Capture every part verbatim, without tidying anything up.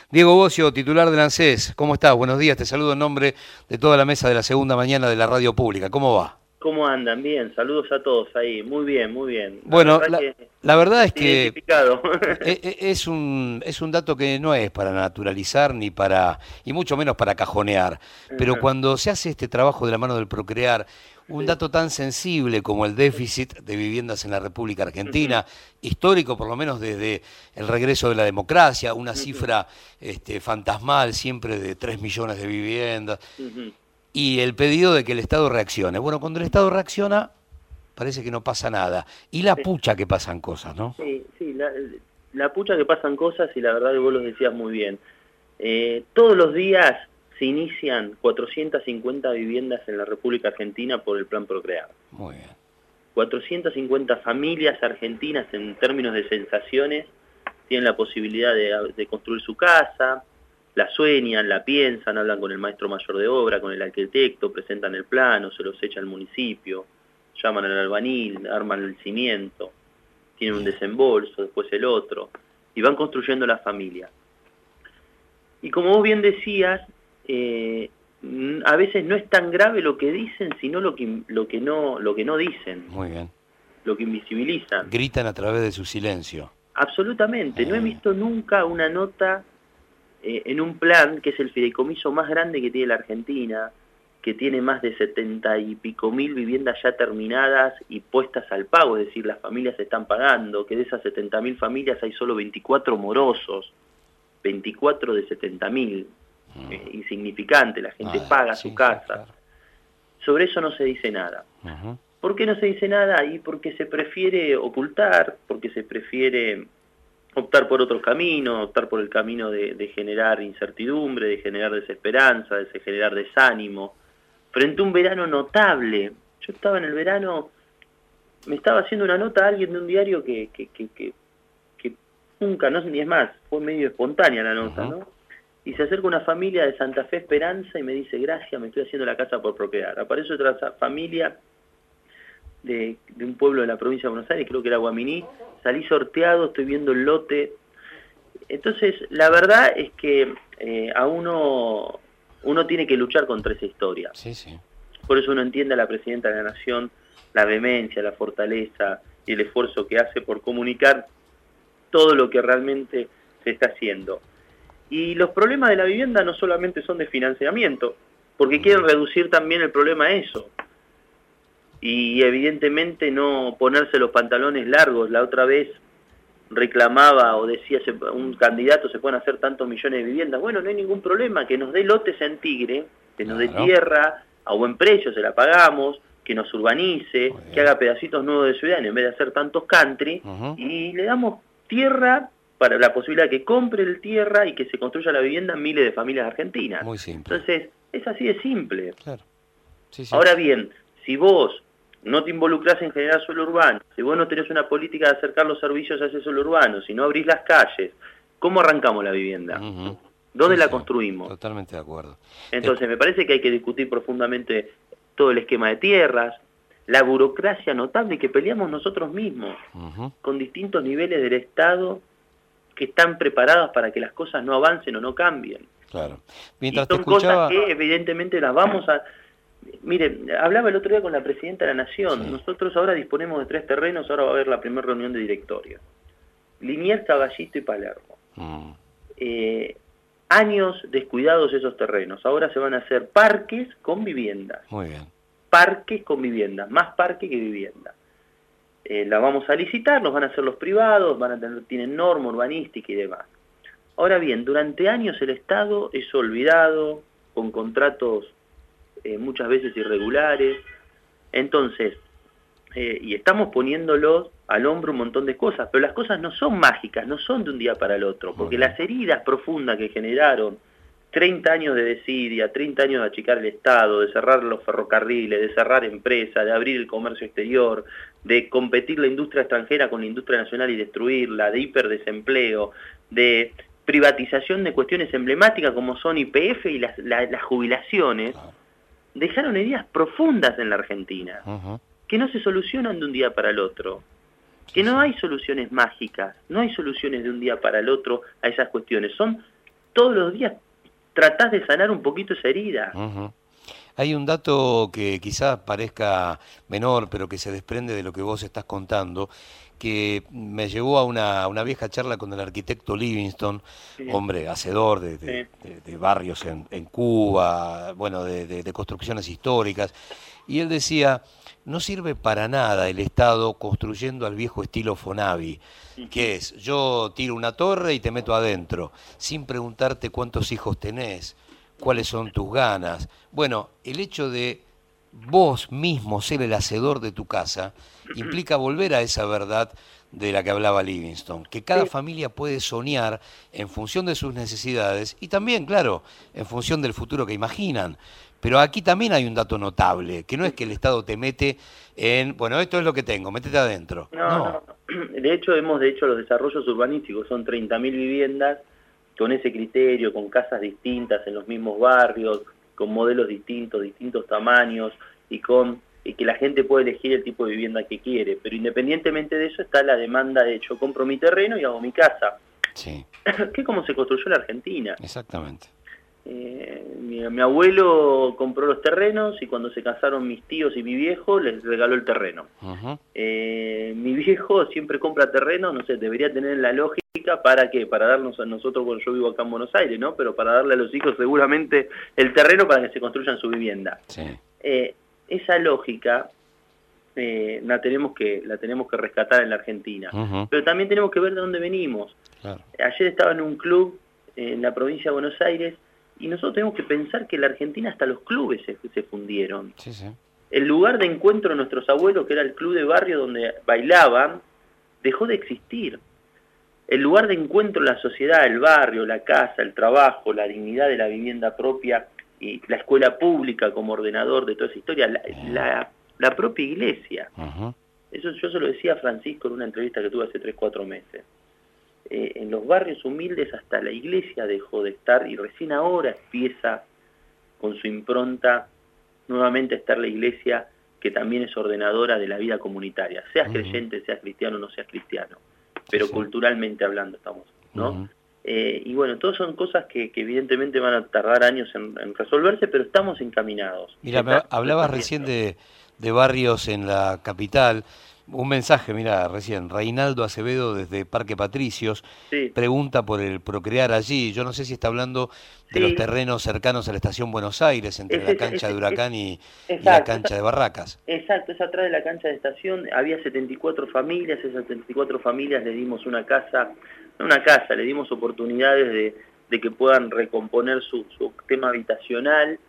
Diego Bocio, titular del ANSES, ¿cómo estás? Buenos días, te saludo en nombre de toda la mesa de la segunda mañana de la radio pública. ¿Cómo va? ¿Cómo andan? Bien, saludos a todos ahí. Muy bien, muy bien. La Bueno, verdad la, que la me verdad es sentí que identificado. e- e- es un, es un dato que no es para naturalizar ni para, y mucho menos para cajonear. Pero Ajá, cuando se hace este trabajo de la mano del Procrear, un sí. dato tan sensible como el déficit de viviendas en la República Ujú, Argentina, histórico por lo menos desde el regreso de la democracia, una ujú, cifra este, fantasmal siempre de tres millones de viviendas, ujú. y el pedido de que el Estado reaccione. Bueno, cuando el Estado reacciona, parece que no pasa nada. Y la Sí, pucha que pasan cosas, ¿no? sí, sí, la, la pucha que pasan cosas y la verdad que vos lo decías muy bien. Eh, todos los días se inician cuatrocientas cincuenta viviendas en la República Argentina por el Plan Procrear. Muy bien. cuatrocientas cincuenta familias argentinas en términos de sensaciones tienen la posibilidad de, de construir su casa, la sueñan, la piensan, hablan con el maestro mayor de obra, con el arquitecto, presentan el plano, se los echa al municipio, llaman al albañil, arman el cimiento, tienen un Bien. desembolso, después el otro, y van construyendo la familia. Y como vos bien decías, eh, a veces no es tan grave lo que dicen, sino lo que, lo que, no, lo que no dicen, Muy bien. lo que invisibilizan. Gritan a través de su silencio. Absolutamente, no he Eh, visto nunca una nota eh, en un plan que es el fideicomiso más grande que tiene la Argentina, que tiene más de setenta y pico mil viviendas ya terminadas y puestas al pago, es decir, las familias están pagando, que de esas setenta mil familias hay solo veinticuatro morosos, veinticuatro de setenta mil, eh, insignificante, la gente ah, paga su sí, sí, casa. claro. Sobre eso no se dice nada. Ujú. ¿Por qué no se dice nada? Y porque se prefiere ocultar, porque se prefiere optar por otro camino, optar por el camino de, de generar incertidumbre, de generar desesperanza, de generar desánimo, frente a un verano notable. Yo estaba en el verano, me estaba haciendo una nota a alguien de un diario que, que, que, que, que nunca, no sé ni es más, fue medio espontánea la nota, Ujú. ¿no? Y se acerca una familia de Santa Fe Esperanza y me dice, gracias, me estoy haciendo la casa por Procrear. Aparece otra familia de, de un pueblo de la provincia de Buenos Aires, creo que era Guaminí, salí sorteado, estoy viendo el lote. Entonces, la verdad es que eh, a uno, uno tiene que luchar contra esa historia. Sí, sí. Por eso uno entiende a la Presidenta de la Nación, la vehemencia, la fortaleza y el esfuerzo que hace por comunicar todo lo que realmente se está haciendo. Y los problemas de la vivienda no solamente son de financiamiento, porque quieren reducir también el problema a eso. Y evidentemente no ponerse los pantalones largos. La otra vez reclamaba o decía un candidato, se pueden hacer tantos millones de viviendas. Bueno, no hay ningún problema, que nos dé lotes en Tigre, que nos dé Claro. tierra a buen precio, se la pagamos, que nos urbanice, Muy que bien. haga pedacitos nuevos de ciudad en vez de hacer tantos country, Ujú. y le damos tierra para la posibilidad de que compre el tierra y que se construya la vivienda en miles de familias argentinas. Muy simple. Entonces, es así de simple. Claro. Sí, sí. Ahora bien, si vos no te involucrás en generar suelo urbano, si vos no tenés una política de acercar los servicios a ese suelo urbano, si no abrís las calles, ¿cómo arrancamos la vivienda? Ujú. ¿Dónde Sí, la sí. construimos? Totalmente de acuerdo. Escu- Entonces, me parece que hay que discutir profundamente todo el esquema de tierras, la burocracia notable que peleamos nosotros mismos, Ujú. con distintos niveles del Estado que están preparados para que las cosas no avancen o no cambien. Claro. Y Mientras te son cosas escuchaba, que evidentemente las vamos a... Mire, hablaba el otro día con la Presidenta de la Nación, sí. nosotros ahora disponemos de tres terrenos, ahora va a haber la primera reunión de directorio. Liniers, Caballito y Palermo. Mm, Eh, años descuidados esos terrenos, ahora se van a hacer parques con viviendas, muy bien. parques con viviendas, más parque que vivienda. Eh, la vamos a licitar, los van a hacer los privados, van a tener, tienen norma urbanística y demás. Ahora bien, durante años el Estado es olvidado, con contratos eh, muchas veces irregulares, entonces, eh, y estamos poniéndolos al hombro un montón de cosas, pero las cosas no son mágicas, no son de un día para el otro, Muy porque bien. las heridas profundas que generaron treinta años de desidia, treinta años de achicar el Estado, de cerrar los ferrocarriles, de cerrar empresas, de abrir el comercio exterior, de competir la industria extranjera con la industria nacional y destruirla, de hiperdesempleo, de privatización de cuestiones emblemáticas como son Y P F y las, la, las jubilaciones, Claro. dejaron heridas profundas en la Argentina, Ujú. que no se solucionan de un día para el otro, Sí, que no sí. hay soluciones mágicas, no hay soluciones de un día para el otro a esas cuestiones, son todos los días tratás de sanar un poquito esa herida. Uh-huh. Hay un dato que quizás parezca menor, pero que se desprende de lo que vos estás contando, que me llevó a una, a una vieja charla con el arquitecto Livingstone, Sí. hombre hacedor de, de, Sí. de, de barrios en, en Cuba, bueno, de, de, de construcciones históricas, y él decía, no sirve para nada el Estado construyendo al viejo estilo Fonavi, que es, yo tiro una torre y te meto adentro, sin preguntarte cuántos hijos tenés, cuáles son tus ganas. Bueno, el hecho de vos mismo ser el hacedor de tu casa implica volver a esa verdad de la que hablaba Livingstone, que cada Sí. familia puede soñar en función de sus necesidades y también, claro, en función del futuro que imaginan. Pero aquí también hay un dato notable, que no es que el Estado te mete en, bueno, esto es lo que tengo, métete adentro. No, No. no. De hecho, hemos de hecho los desarrollos urbanísticos, son treinta mil viviendas con ese criterio, con casas distintas en los mismos barrios, con modelos distintos, distintos tamaños, y con y que la gente puede elegir el tipo de vivienda que quiere. Pero independientemente de eso está la demanda de yo compro mi terreno y hago mi casa. Sí, Que es como se construyó la Argentina. exactamente. Eh, mi, mi abuelo compró los terrenos y cuando se casaron mis tíos y mi viejo les regaló el terreno. Uh-huh. Eh, mi viejo siempre compra terreno, no sé, debería tener la lógica para qué, para darnos a nosotros, bueno, yo vivo acá en Buenos Aires, ¿no? Pero para darle a los hijos seguramente el terreno para que se construyan su vivienda. Sí. Eh, esa lógica eh, la tenemos que la tenemos que rescatar en la Argentina. Uh-huh. Pero también tenemos que ver de dónde venimos. Claro. Ayer estaba en un club eh, en la provincia de Buenos Aires y nosotros tenemos que pensar que en la Argentina hasta los clubes se, se fundieron. Sí, sí. El lugar de encuentro de nuestros abuelos, que era el club de barrio donde bailaban, dejó de existir. El lugar de encuentro de la sociedad, el barrio, la casa, el trabajo, la dignidad de la vivienda propia y la escuela pública como ordenador de toda esa historia, la, la, la propia iglesia. Uh-huh. Eso yo se lo decía a Francisco en una entrevista que tuve hace tres, cuatro meses. Eh, en los barrios humildes hasta la iglesia dejó de estar y recién ahora empieza con su impronta nuevamente a estar la iglesia, que también es ordenadora de la vida comunitaria, seas uh-huh. creyente, seas cristiano, no seas cristiano, pero sí, sí. culturalmente hablando estamos, ¿no? Uh-huh. eh, y bueno, todas son cosas que, que evidentemente van a tardar años en, en resolverse, pero estamos encaminados. Mira, me hablabas recién de, de barrios en la capital. Un mensaje, mira, recién, Reinaldo Acevedo desde Parque Patricios, sí. pregunta por el procrear allí. Yo no sé si está hablando de sí. los terrenos cercanos a la Estación Buenos Aires, entre es, la cancha es, de Huracán es, y, y la cancha de Barracas. Exacto, es atrás de la cancha de Estación, había setenta y cuatro familias, esas setenta y cuatro familias le dimos una casa, no una casa, le dimos oportunidades de, de que puedan recomponer su, su tema habitacional,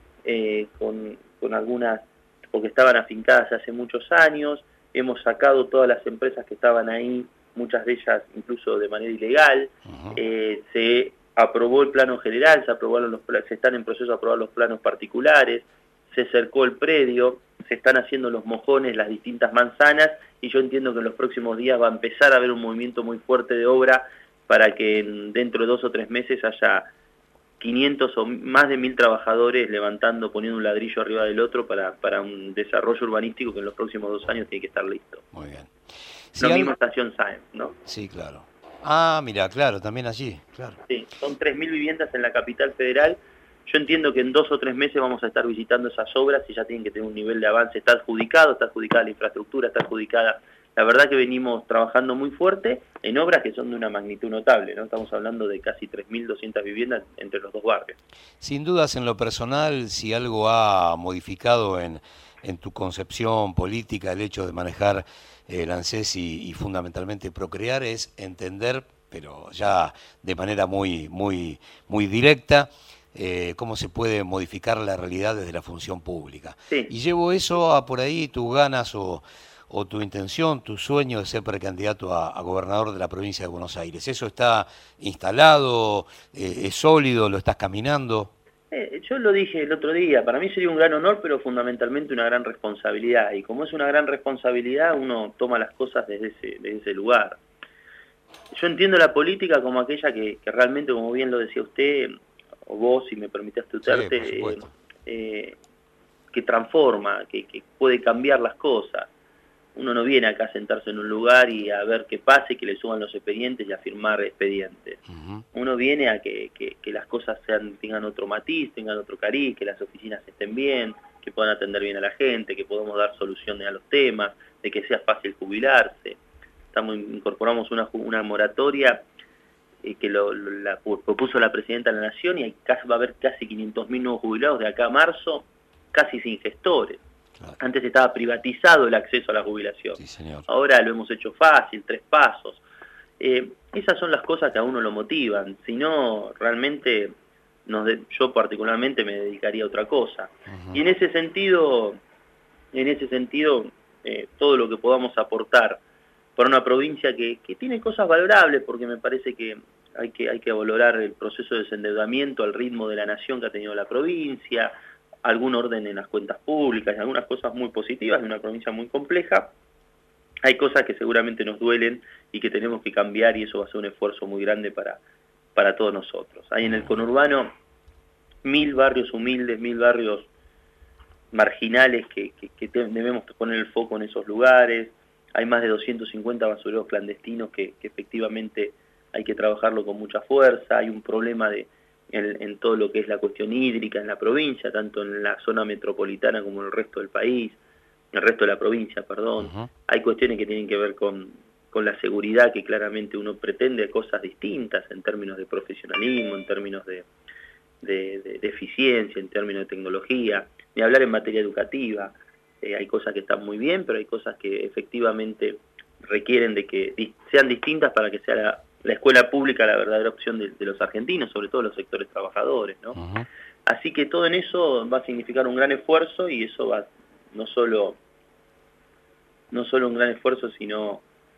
eh, con, con algunas, porque estaban afincadas hace muchos años. Hemos sacado todas las empresas que estaban ahí, muchas de ellas incluso de manera ilegal. Uh-huh. eh, se aprobó el plano general, se aprobaron los se están en proceso de aprobar los planos particulares, se cercó el predio, se están haciendo los mojones, las distintas manzanas, y yo entiendo que en los próximos días va a empezar a haber un movimiento muy fuerte de obra para que en, dentro de dos o tres meses haya quinientos o más de mil trabajadores levantando, poniendo un ladrillo arriba del otro para, para un desarrollo urbanístico que en los próximos dos años tiene que estar listo. Muy bien. Si Lo algo... mismo Estación Sáenz, ¿no? Sí, claro. Ah, mira, claro, también allí, claro. Sí, son tres mil viviendas en la capital federal. Yo entiendo que en dos o tres meses vamos a estar visitando esas obras y ya tienen que tener un nivel de avance. Está adjudicado, está adjudicada la infraestructura, está adjudicada. La verdad que venimos trabajando muy fuerte en obras que son de una magnitud notable, ¿no? Estamos hablando de casi tres mil doscientas viviendas entre los dos barrios. Sin dudas, en lo personal, si algo ha modificado en, en tu concepción política el hecho de manejar el ANSES y, y fundamentalmente procrear, es entender, pero ya de manera muy, muy, muy directa, Eh, cómo se puede modificar la realidad desde la función pública. Sí. Y llevo eso a por ahí tus ganas o, o tu intención, tu sueño de ser precandidato a, a gobernador de la provincia de Buenos Aires. ¿Eso está instalado, eh, es sólido, lo estás caminando? Eh, yo lo dije el otro día, para mí sería un gran honor, pero fundamentalmente una gran responsabilidad. Y como es una gran responsabilidad, uno toma las cosas desde ese, desde ese lugar. Yo entiendo la política como aquella que, que realmente, como bien lo decía usted, o vos, si me permitís tuterte, sí, eh, eh, que transforma, que, que puede cambiar las cosas. uno no viene acá a sentarse en un lugar y a ver qué pase, que le suban los expedientes y a firmar expedientes. Uh-huh. Uno viene a que, que, que las cosas sean, tengan otro matiz, tengan otro cariz, que las oficinas estén bien, que puedan atender bien a la gente, que podamos dar soluciones a los temas, de que sea fácil jubilarse. Estamos, incorporamos una, una moratoria eh, que lo, lo, la propuso la Presidenta de la Nación, y hay casi, va a haber casi quinientos mil nuevos jubilados de acá a marzo, casi sin gestores. Claro. Antes estaba privatizado el acceso a la jubilación. Sí, señor. Ahora lo hemos hecho fácil, tres pasos. Eh, esas son las cosas que a uno lo motivan. Si no, realmente nos de, yo particularmente me dedicaría a otra cosa. Uh-huh. Y en ese sentido, en ese sentido, eh, todo lo que podamos aportar para una provincia que, que tiene cosas valorables, porque me parece que hay que hay que valorar el proceso de desendeudamiento al ritmo de la nación que ha tenido la provincia, algún orden en las cuentas públicas, algunas cosas muy positivas de una provincia muy compleja. Hay cosas que seguramente nos duelen y que tenemos que cambiar, y eso va a ser un esfuerzo muy grande para, para todos nosotros. Hay en el conurbano mil barrios humildes, mil barrios marginales que, que, que debemos poner el foco en esos lugares. Hay más de doscientos cincuenta basureros clandestinos que, que efectivamente hay que trabajarlo con mucha fuerza. Hay un problema de En, en todo lo que es la cuestión hídrica en la provincia, tanto en la zona metropolitana como en el resto del país, el resto de la provincia, perdón. Uh-huh. Hay cuestiones que tienen que ver con, con la seguridad, que claramente uno pretende cosas distintas en términos de profesionalismo, en términos de, de, de, de eficiencia, en términos de tecnología, ni hablar en materia educativa. Eh, hay cosas que están muy bien, pero hay cosas que efectivamente requieren de que di- sean distintas para que sea la la escuela pública la verdadera opción de, de los argentinos, sobre todo los sectores trabajadores, ¿no? Uh-huh. Así que todo en eso va a significar un gran esfuerzo, y eso va no solo no solo un gran esfuerzo, sino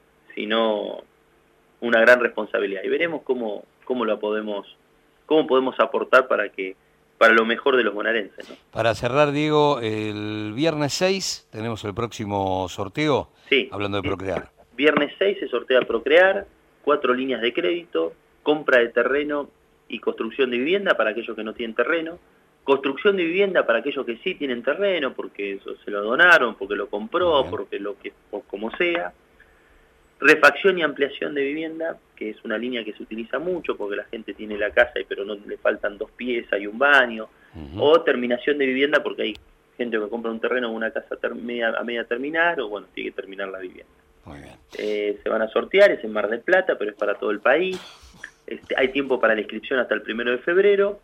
sino una gran responsabilidad. Y veremos cómo cómo lo podemos cómo podemos aportar para que para lo mejor de los bonaerenses, ¿no? Para cerrar, Diego, el viernes seis tenemos el próximo sorteo. Sí. Hablando de Procrear. Viernes seis se sortea Procrear. Cuatro líneas de crédito, compra de terreno y construcción de vivienda para aquellos que no tienen terreno, construcción de vivienda para aquellos que sí tienen terreno, porque eso se lo donaron, porque lo compró, porque lo que o como sea, refacción y ampliación de vivienda, que es una línea que se utiliza mucho porque la gente tiene la casa y pero no le faltan dos piezas y un baño, uh-huh. O terminación de vivienda porque hay gente que compra un terreno o una casa ter- media, a media terminar, o bueno, tiene que terminar la vivienda. Muy bien. Eh, se van a sortear, es en Mar del Plata, pero es para todo el país. Este, hay tiempo para la inscripción hasta el primero de febrero,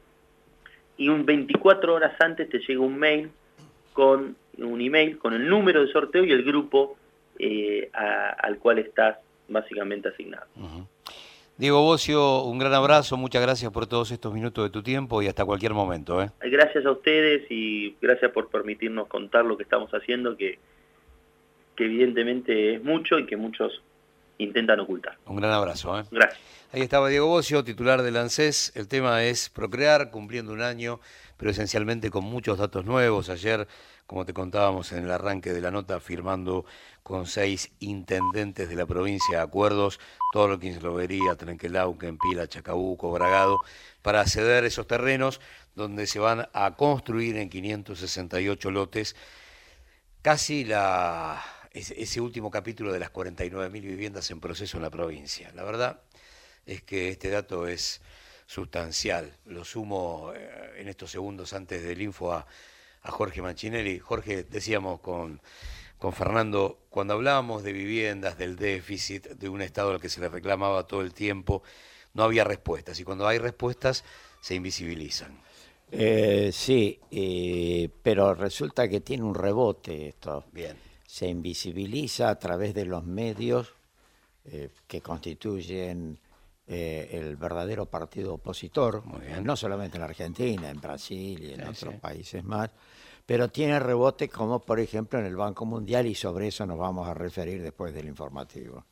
y un veinticuatro horas antes te llega un mail con un email con el número de sorteo y el grupo eh, a, al cual estás básicamente asignado. Uh-huh. Diego Bossio, un gran abrazo, muchas gracias por todos estos minutos de tu tiempo y hasta cualquier momento, ¿eh? Gracias a ustedes y gracias por permitirnos contar lo que estamos haciendo, que que evidentemente es mucho y que muchos intentan ocultar. Un gran abrazo, ¿eh? Gracias. Ahí estaba Diego Bossio, titular del ANSES. El tema es Procrear, cumpliendo un año, pero esencialmente con muchos datos nuevos. Ayer, como te contábamos en el arranque de la nota, firmando con seis intendentes de la provincia acuerdos, todo lo que Inslovería, Trenquelauquen, Pila, Chacabuco, Bragado, para ceder esos terrenos donde se van a construir en quinientos sesenta y ocho lotes casi la... ese último capítulo de las cuarenta y nueve mil viviendas en proceso en la provincia. La verdad es que este dato es sustancial. Lo sumo en estos segundos antes del info a, a Jorge Manchinelli. Jorge, decíamos con, con Fernando, cuando hablábamos de viviendas, del déficit, de un Estado al que se le reclamaba todo el tiempo, no había respuestas. Y cuando hay respuestas, se invisibilizan. Eh, sí, eh, pero resulta que tiene un rebote esto. Bien. Se invisibiliza a través de los medios eh, que constituyen eh, el verdadero partido opositor, no solamente en la Argentina, en Brasil y en sí, otros sí. países más, pero tiene rebote como por ejemplo en el Banco Mundial, y sobre eso nos vamos a referir después del informativo.